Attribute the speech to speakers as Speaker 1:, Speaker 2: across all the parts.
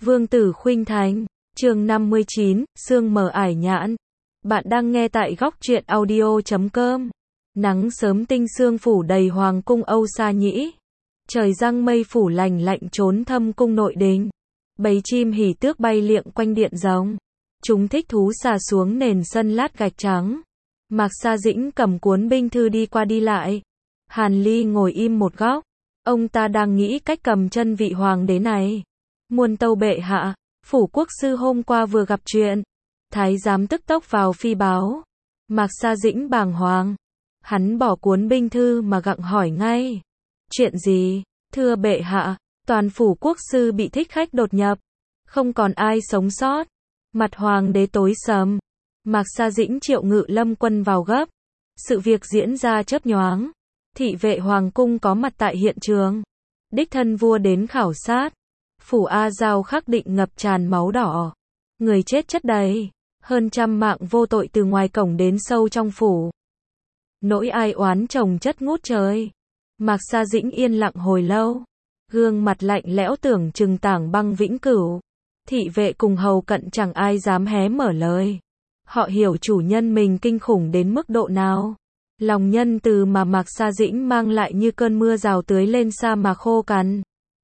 Speaker 1: Vương Tử Khuynh Thành, chương 59, sương mờ ải nhãn. Bạn đang nghe tại góc truyện audio.com. Nắng sớm tinh sương phủ đầy hoàng cung Âu Sa Nhĩ. Trời giăng mây phủ lành lạnh trốn thâm cung nội đình. Bầy chim hỉ tước bay liệng quanh điện rồng. Chúng thích thú xà xuống nền sân lát gạch trắng. Mạc Sa Dĩnh cầm cuốn binh thư đi qua đi lại. Hàn Ly ngồi im một góc. Ông ta đang nghĩ cách cầm chân vị hoàng đế này. Muôn tâu bệ hạ, phủ quốc sư hôm qua vừa gặp chuyện. Thái giám tức tốc vào phi báo. Mạc Sa Dĩnh bàng hoàng. Hắn bỏ cuốn binh thư mà gặng hỏi ngay. Chuyện gì? Thưa bệ hạ, toàn phủ quốc sư bị thích khách đột nhập. Không còn ai sống sót. Mặt hoàng đế tối sầm. Mạc Sa Dĩnh triệu ngự lâm quân vào gấp. Sự việc diễn ra chớp nhoáng. Thị vệ hoàng cung có mặt tại hiện trường. Đích thân vua đến khảo sát. Phủ A Giao khắc định ngập tràn máu đỏ. Người chết chất đầy. Hơn 100 mạng vô tội từ ngoài cổng đến sâu trong phủ. Nỗi ai oán chồng chất ngút trời. Mạc Sa Dĩnh yên lặng hồi lâu. Gương mặt lạnh lẽo tưởng chừng tảng băng vĩnh cửu. Thị vệ cùng hầu cận chẳng ai dám hé mở lời. Họ hiểu chủ nhân mình kinh khủng đến mức độ nào. Lòng nhân từ mà Mạc Sa Dĩnh mang lại như cơn mưa rào tưới lên sa mạc khô cằn.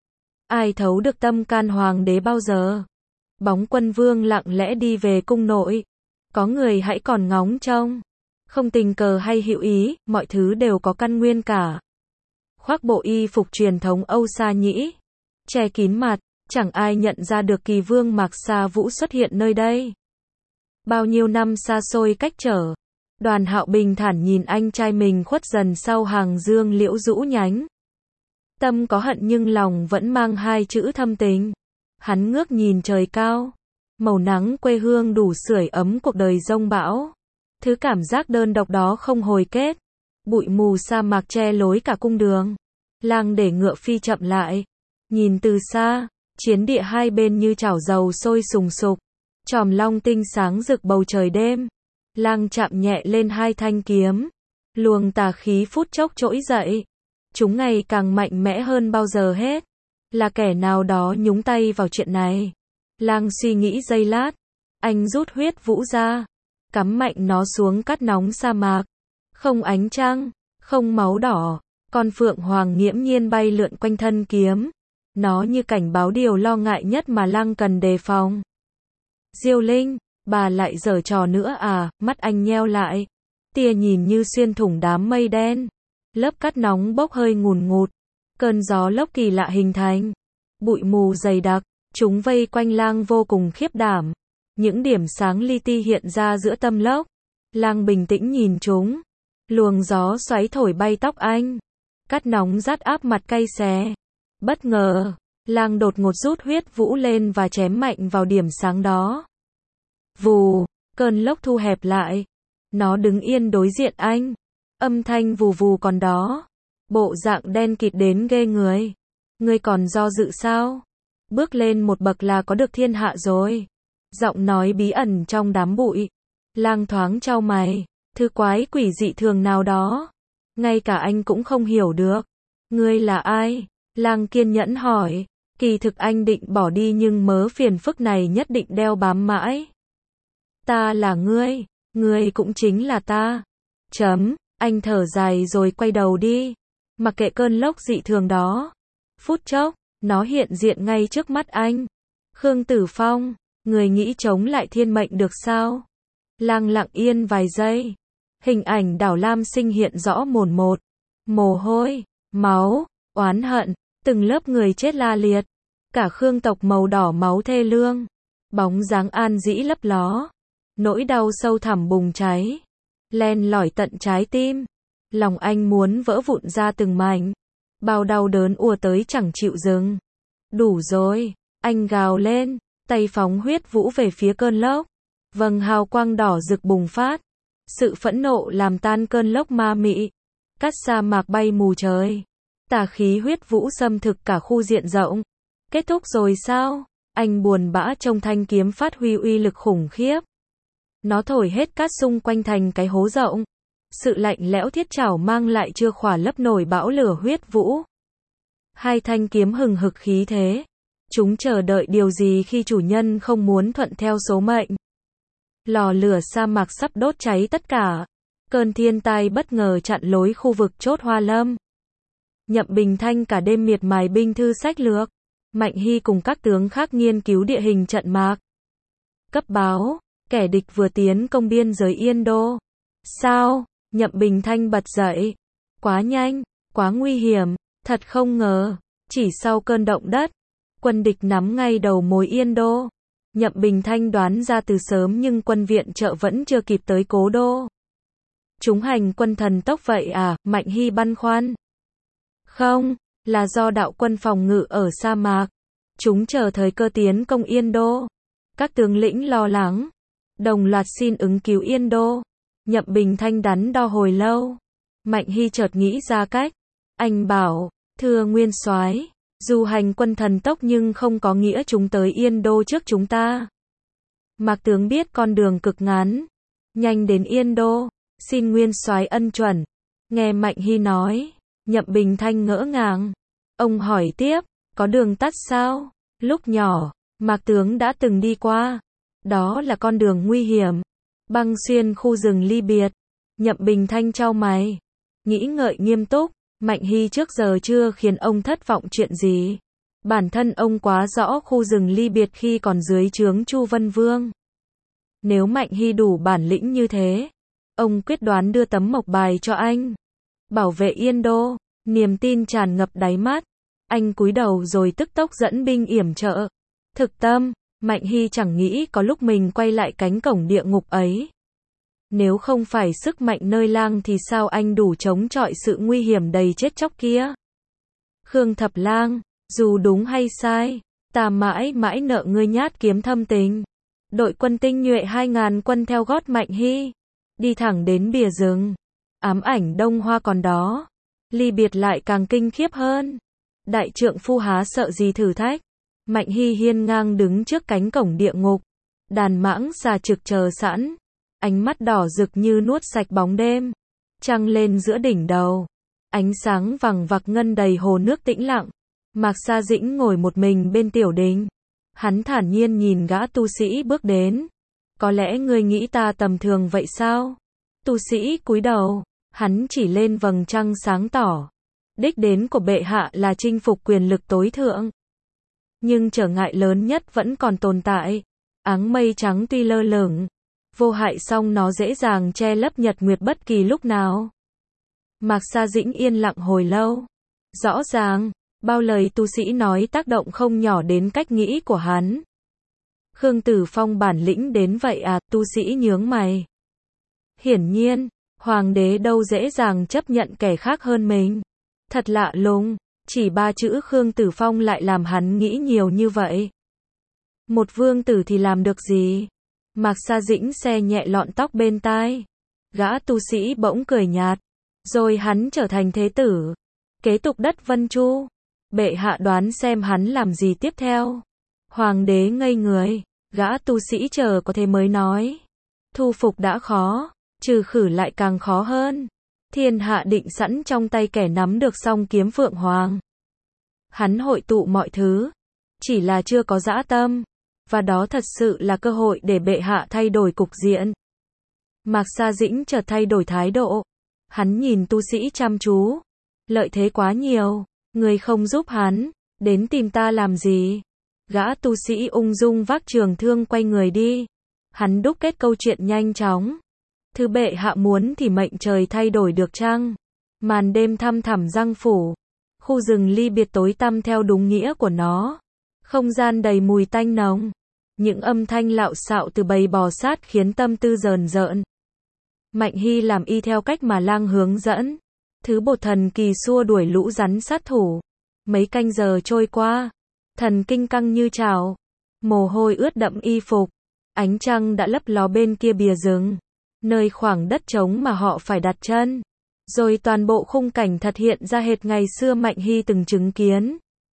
Speaker 1: Ai thấu được tâm can hoàng đế bao giờ? Bóng quân vương lặng lẽ đi về cung nội. Có người hãy còn ngóng trông. Không tình cờ hay hữu ý, mọi thứ đều có căn nguyên cả. Khoác bộ y phục truyền thống Âu Sa Nhĩ. Che kín mặt, chẳng ai nhận ra được kỳ vương Mạc Sa Vũ xuất hiện nơi đây. Bao nhiêu năm xa xôi cách trở. Đoàn Hạo bình thản nhìn anh trai mình khuất dần sau hàng dương liễu rũ nhánh. Tâm có hận nhưng lòng vẫn mang hai chữ thâm tình. Hắn ngước nhìn trời cao. Màu nắng quê hương đủ sưởi ấm cuộc đời giông bão. Thứ cảm giác đơn độc đó không hồi kết. Bụi mù sa mạc che lối cả cung đường. Lang để ngựa phi chậm lại. Nhìn từ xa, chiến địa hai bên như chảo dầu sôi sùng sục. Chòm long tinh sáng rực bầu trời đêm. Lang chạm nhẹ lên hai thanh kiếm. Luồng tà khí phút chốc trỗi dậy. Chúng ngày càng mạnh mẽ hơn bao giờ hết. Là kẻ nào đó nhúng tay vào chuyện này. Lang suy nghĩ giây lát. Anh rút huyết vũ ra. Cắm mạnh nó xuống cát nóng sa mạc. Không ánh trăng, không máu đỏ. Con phượng hoàng nghiễm nhiên bay lượn quanh thân kiếm. Nó như cảnh báo điều lo ngại nhất mà Lang cần đề phòng. Diêu Linh, bà lại giở trò nữa à? Mắt anh nheo lại. Tia nhìn như xuyên thủng đám mây đen. Lớp cát nóng bốc hơi ngùn ngụt. Cơn gió lốc kỳ lạ hình thành. Bụi mù dày đặc. Chúng vây quanh Lang vô cùng khiếp đảm. Những điểm sáng li ti hiện ra giữa tâm lốc. Lang bình tĩnh nhìn chúng. Luồng gió xoáy thổi bay tóc anh. Cát nóng rát áp mặt cay xè. Bất ngờ, Lang đột ngột rút huyết vũ lên và chém mạnh vào điểm sáng đó. Vù, cơn lốc thu hẹp lại. Nó đứng yên đối diện anh. Âm thanh vù vù còn đó. Bộ dạng đen kịt đến ghê người. Ngươi còn do dự sao? Bước lên một bậc là có được thiên hạ rồi. Giọng nói bí ẩn trong đám bụi. Lang thoáng chau mày. Thứ quái quỷ dị thường nào đó. Ngay cả anh cũng không hiểu được. Ngươi là ai? Lang kiên nhẫn hỏi. Kỳ thực anh định bỏ đi nhưng mớ phiền phức này nhất định đeo bám mãi. Ta là ngươi. Ngươi cũng chính là ta. Anh thở dài rồi quay đầu đi. Mặc kệ cơn lốc dị thường đó. Phút chốc, nó hiện diện ngay trước mắt anh. Khương Tử Phong, người nghĩ chống lại thiên mệnh được sao? Lang lặng yên vài giây. Hình ảnh Đảo Lam Sinh hiện rõ mồn một. Mồ hôi, máu, oán hận, từng lớp người chết la liệt. Cả Khương tộc màu đỏ máu thê lương. Bóng dáng An Dĩ lấp ló. Nỗi đau sâu thẳm bùng cháy. Len lỏi tận trái tim. Lòng anh muốn vỡ vụn ra từng mảnh. Bao đau đớn ùa tới chẳng chịu dừng. Đủ rồi, anh gào lên. Tay phóng huyết vũ về phía cơn lốc. Vầng hào quang đỏ rực bùng phát. Sự phẫn nộ làm tan cơn lốc ma mị. Cát sa mạc bay mù trời. Tà khí huyết vũ xâm thực cả khu diện rộng. Kết thúc rồi sao? Anh buồn bã trông thanh kiếm phát huy uy lực khủng khiếp. Nó thổi hết cát xung quanh thành cái hố rộng. Sự lạnh lẽo thiết chảo mang lại chưa khỏa lấp nổi bão lửa huyết vũ. Hai thanh kiếm hừng hực khí thế. Chúng chờ đợi điều gì khi chủ nhân không muốn thuận theo số mệnh? Lò lửa sa mạc sắp đốt cháy tất cả. Cơn thiên tai bất ngờ chặn lối khu vực chốt Hoa Lâm. Nhậm Bình Thanh cả đêm miệt mài binh thư sách lược. Mạnh Hy cùng các tướng khác nghiên cứu địa hình trận mạc. Cấp báo, kẻ địch vừa tiến công biên giới Yên Đô. Sao? Nhậm Bình Thanh bật dậy. Quá nhanh, quá nguy hiểm, thật không ngờ. Chỉ sau cơn động đất, quân địch nắm ngay đầu mối Yên Đô. Nhậm Bình Thanh đoán ra từ sớm nhưng quân viện trợ vẫn chưa kịp tới cố đô. Chúng hành quân thần tốc vậy à? Mạnh Hy băn khoăn. Không, là do đạo quân phòng ngự ở sa mạc. Chúng chờ thời cơ tiến công Yên Đô. Các tướng lĩnh lo lắng, đồng loạt xin ứng cứu Yên Đô. Nhậm Bình Thanh đắn đo hồi lâu. Mạnh Hy chợt nghĩ ra cách. Anh bảo, thưa nguyên soái, dù hành quân thần tốc nhưng không có nghĩa chúng tới Yên Đô trước chúng ta. Mạc tướng biết con đường cực ngắn, nhanh đến Yên Đô, xin nguyên soái ân chuẩn. Nghe Mạnh Hy nói, Nhậm Bình Thanh ngỡ ngàng. Ông hỏi tiếp, có đường tắt sao? Lúc nhỏ, Mạc tướng đã từng đi qua. Đó là con đường nguy hiểm, băng xuyên khu rừng ly biệt. Nhậm Bình Thanh chau mày, nghĩ ngợi nghiêm túc. Mạnh Hy trước giờ chưa khiến ông thất vọng chuyện gì. Bản thân ông quá rõ khu rừng ly biệt khi còn dưới trướng Chu Vân Vương. Nếu Mạnh Hy đủ bản lĩnh như thế, ông quyết đoán đưa tấm mộc bài cho anh. Bảo vệ Yên Đô, niềm tin tràn ngập đáy mắt. Anh cúi đầu rồi tức tốc dẫn binh yểm trợ. Thực tâm, Mạnh Hy chẳng nghĩ có lúc mình quay lại cánh cổng địa ngục ấy. Nếu không phải sức mạnh nơi lang thì sao anh đủ chống chọi sự nguy hiểm đầy chết chóc kia? Khương Thập Lang, dù đúng hay sai, ta mãi mãi nợ ngươi nhát kiếm thâm tình. Đội quân tinh nhuệ 2.000 quân theo gót Mạnh Hy, đi thẳng đến bìa rừng. Ám ảnh Đông Hoa còn đó, ly biệt lại càng kinh khiếp hơn. Đại trượng phu há sợ gì thử thách. Mạnh Hy hiên ngang đứng trước cánh cổng địa ngục. Đàn mãng xà trực chờ sẵn. Ánh mắt đỏ rực như nuốt sạch bóng đêm. Trăng lên giữa đỉnh đầu. Ánh sáng vằng vặc ngân đầy hồ nước tĩnh lặng. Mạc Sa Dĩnh ngồi một mình bên tiểu đình. Hắn thản nhiên nhìn gã tu sĩ bước đến. Có lẽ ngươi nghĩ ta tầm thường vậy sao? Tu sĩ cúi đầu. Hắn chỉ lên vầng trăng sáng tỏ. Đích đến của bệ hạ là chinh phục quyền lực tối thượng. Nhưng trở ngại lớn nhất vẫn còn tồn tại. Áng mây trắng tuy lơ lửng, vô hại song nó dễ dàng che lấp nhật nguyệt bất kỳ lúc nào. Mạc Sa Dĩnh yên lặng hồi lâu. Rõ ràng, bao lời tu sĩ nói tác động không nhỏ đến cách nghĩ của hắn. Khương Tử Phong bản lĩnh đến vậy à? Tu sĩ nhướng mày. Hiển nhiên, hoàng đế đâu dễ dàng chấp nhận kẻ khác hơn mình. Thật lạ lùng, chỉ 3 chữ Khương Tử Phong lại làm hắn nghĩ nhiều như vậy. Một vương tử thì làm được gì? Mạc Sa Dĩnh xe nhẹ lọn tóc bên tai. Gã tu sĩ bỗng cười nhạt. Rồi hắn trở thành thế tử, kế tục đất Vân Chu. Bệ hạ đoán xem hắn làm gì tiếp theo. Hoàng đế ngây người. Gã tu sĩ chờ có thế mới nói. Thu phục đã khó, trừ khử lại càng khó hơn. Thiên hạ định sẵn trong tay kẻ nắm được song kiếm Phượng Hoàng. Hắn hội tụ mọi thứ, chỉ là chưa có dã tâm. Và đó thật sự là cơ hội để bệ hạ thay đổi cục diện. Mạc Sa Dĩnh chợt thay đổi thái độ. Hắn nhìn tu sĩ chăm chú. Lợi thế quá nhiều, người không giúp hắn, đến tìm ta làm gì? Gã tu sĩ ung dung vác trường thương quay người đi. Hắn đúc kết câu chuyện nhanh chóng. Thứ bệ hạ muốn thì mệnh trời thay đổi được chăng? Màn đêm thăm thẳm giăng phủ. Khu rừng ly biệt tối tăm theo đúng nghĩa của nó. Không gian đầy mùi tanh nồng. Những âm thanh lạo xạo từ bầy bò sát khiến tâm tư rờn rợn. Mạnh Hy làm y theo cách mà lang hướng dẫn. Thứ bột thần kỳ xua đuổi lũ rắn sát thủ. Mấy canh giờ trôi qua. Thần kinh căng như chảo. Mồ hôi ướt đẫm y phục. Ánh trăng đã lấp ló bên kia bìa rừng. Nơi khoảng đất trống mà họ phải đặt chân. Rồi toàn bộ khung cảnh thật hiện ra hệt ngày xưa Mạnh Hy từng chứng kiến.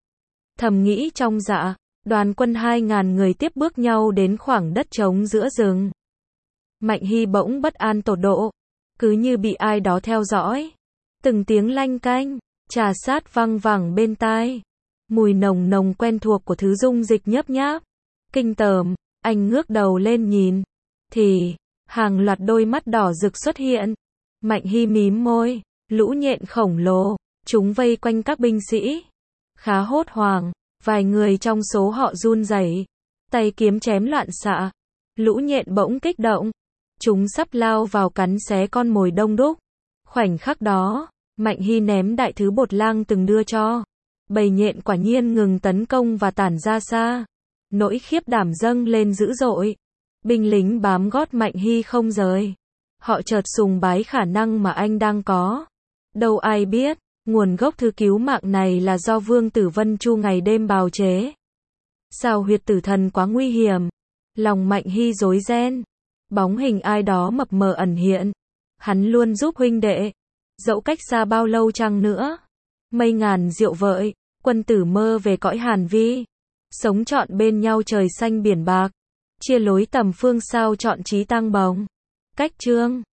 Speaker 1: Thầm nghĩ trong dạ, đoàn quân 2.000 người tiếp bước nhau đến khoảng đất trống giữa rừng. Mạnh Hy bỗng bất an tột độ, cứ như bị ai đó theo dõi. Từng tiếng lanh canh, trà sát văng vẳng bên tai. Mùi nồng nồng quen thuộc của thứ dung dịch nhớp nháp. Kinh tởm, anh ngước đầu lên nhìn. Thì, hàng loạt đôi mắt đỏ rực xuất hiện. Mạnh Hy mím môi, lũ nhện khổng lồ, chúng vây quanh các binh sĩ. Khá hốt hoảng, vài người trong số họ run rẩy, tay kiếm chém loạn xạ. Lũ nhện bỗng kích động, chúng sắp lao vào cắn xé con mồi đông đúc. Khoảnh khắc đó, Mạnh Hy ném đại thứ bột lang từng đưa cho. Bầy nhện quả nhiên ngừng tấn công và tản ra xa. Nỗi khiếp đảm dâng lên dữ dội. Binh lính bám gót Mạnh Hy không rời. Họ chợt sùng bái khả năng mà anh đang có. Đâu ai biết, nguồn gốc thứ cứu mạng này là do Vương Tử Vân Chu ngày đêm bào chế. Sao huyệt tử thần quá nguy hiểm. Lòng Mạnh Hy rối ren. Bóng hình ai đó mập mờ ẩn hiện. Hắn luôn giúp huynh đệ. Dẫu cách xa bao lâu chăng nữa. Mây ngàn diệu vợi, quân tử mơ về cõi hàn vi. Sống trọn bên nhau trời xanh biển bạc. Chia lối tầm phương sao chọn chí tăng bồng. Cách chương